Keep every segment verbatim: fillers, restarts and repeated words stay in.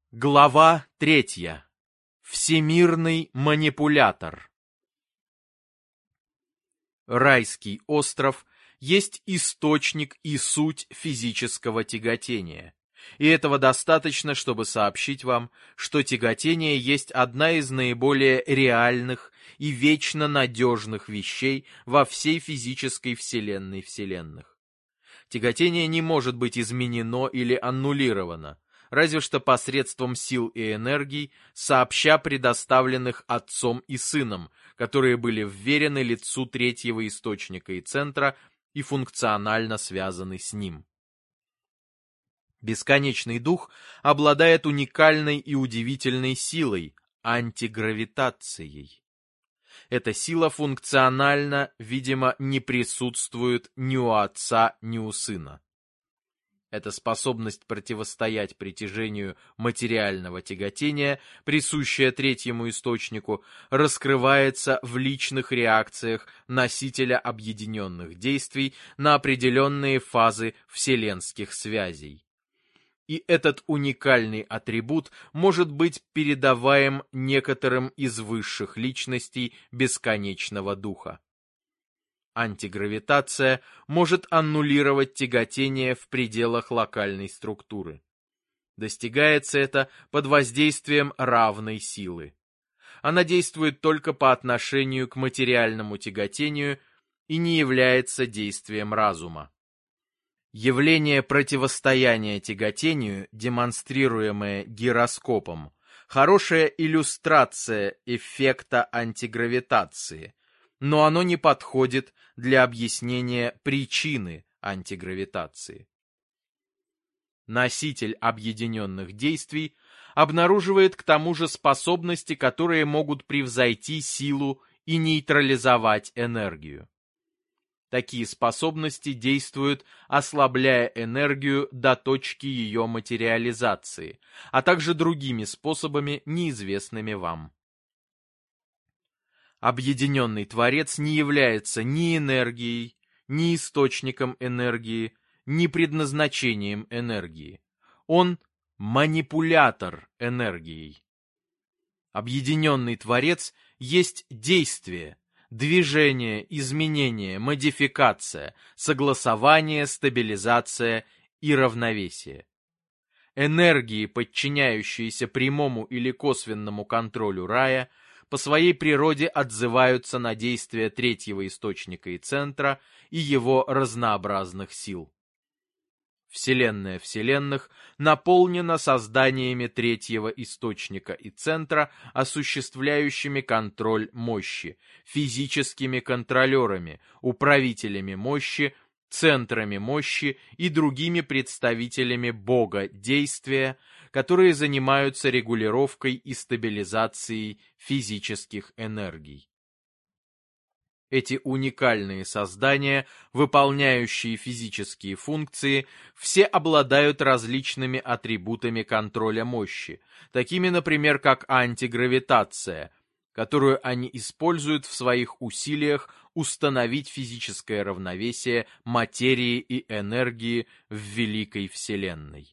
Глава третья. Всемирный манипулятор. Райский остров есть источник и суть физического тяготения. И этого достаточно, чтобы сообщить вам, что тяготение есть одна из наиболее реальных и вечно надежных вещей во всей физической вселенной вселенных. Тяготение не может быть изменено или аннулировано, разве что посредством сил и энергий, сообща предоставленных Отцом и Сыном, которые были вверены лицу третьего источника и центра и функционально связаны с ним. Бесконечный дух обладает уникальной и удивительной силой, антигравитацией. Эта сила функционально, видимо, не присутствует ни у Отца, ни у Сына. Эта способность противостоять притяжению материального тяготения, присущая третьему источнику, раскрывается в личных реакциях носителя объединенных действий на определенные фазы вселенских связей. И этот уникальный атрибут может быть передаваем некоторым из высших личностей бесконечного духа. Антигравитация может аннулировать тяготение в пределах локальной структуры. Достигается это под воздействием равной силы. Она действует только по отношению к материальному тяготению и не является действием разума. Явление противостояния тяготению, демонстрируемое гироскопом, хорошая иллюстрация эффекта антигравитации, но оно не подходит для объяснения причины антигравитации. Носитель объединенных действий обнаруживает к тому же способности, которые могут превзойти силу и нейтрализовать энергию. Такие способности действуют, ослабляя энергию до точки ее материализации, а также другими способами, неизвестными вам. Объединенный Творец не является ни энергией, ни источником энергии, ни предназначением энергии. Он манипулятор энергией. Объединенный Творец есть действие, движение, изменение, модификация, согласование, стабилизация и равновесие. Энергии, подчиняющиеся прямому или косвенному контролю рая, по своей природе отзываются на действия третьего источника и центра и его разнообразных сил. Вселенная вселенных наполнена созданиями третьего источника и центра, осуществляющими контроль мощи, физическими контролерами, управителями мощи, центрами мощи и другими представителями Бога действия, которые занимаются регулировкой и стабилизацией физических энергий. Эти уникальные создания, выполняющие физические функции, все обладают различными атрибутами контроля мощи, такими, например, как антигравитация, которую они используют в своих усилиях установить физическое равновесие материи и энергии в великой Вселенной.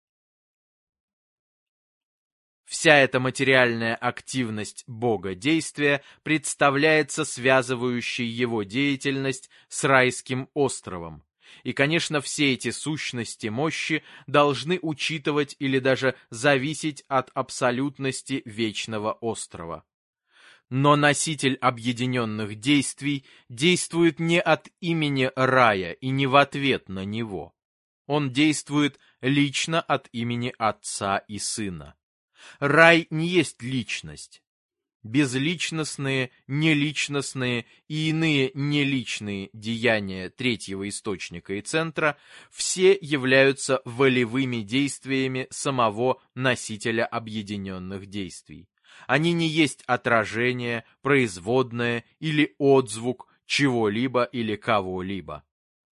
Вся эта материальная активность Бога действия представляется связывающей его деятельность с райским островом. И, конечно, все эти сущности мощи должны учитывать или даже зависеть от абсолютности вечного острова. Но носитель объединенных действий действует не от имени рая и не в ответ на него. Он действует лично от имени Отца и Сына. Рай не есть личность. Безличностные, неличностные и иные неличные деяния третьего источника и центра все являются волевыми действиями самого носителя объединенных действий. Они не есть отражение, производное или отзвук чего-либо или кого-либо.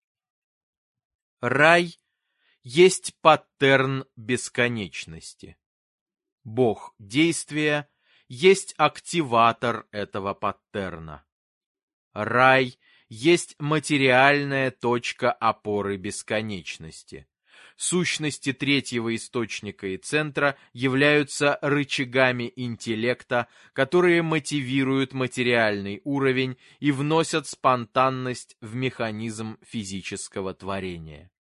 Рай есть паттерн бесконечности. Бог действия есть активатор этого паттерна. Рай есть материальная точка опоры бесконечности. Сущности третьего источника и центра являются рычагами интеллекта, которые мотивируют материальный уровень и вносят спонтанность в механизм физического творения.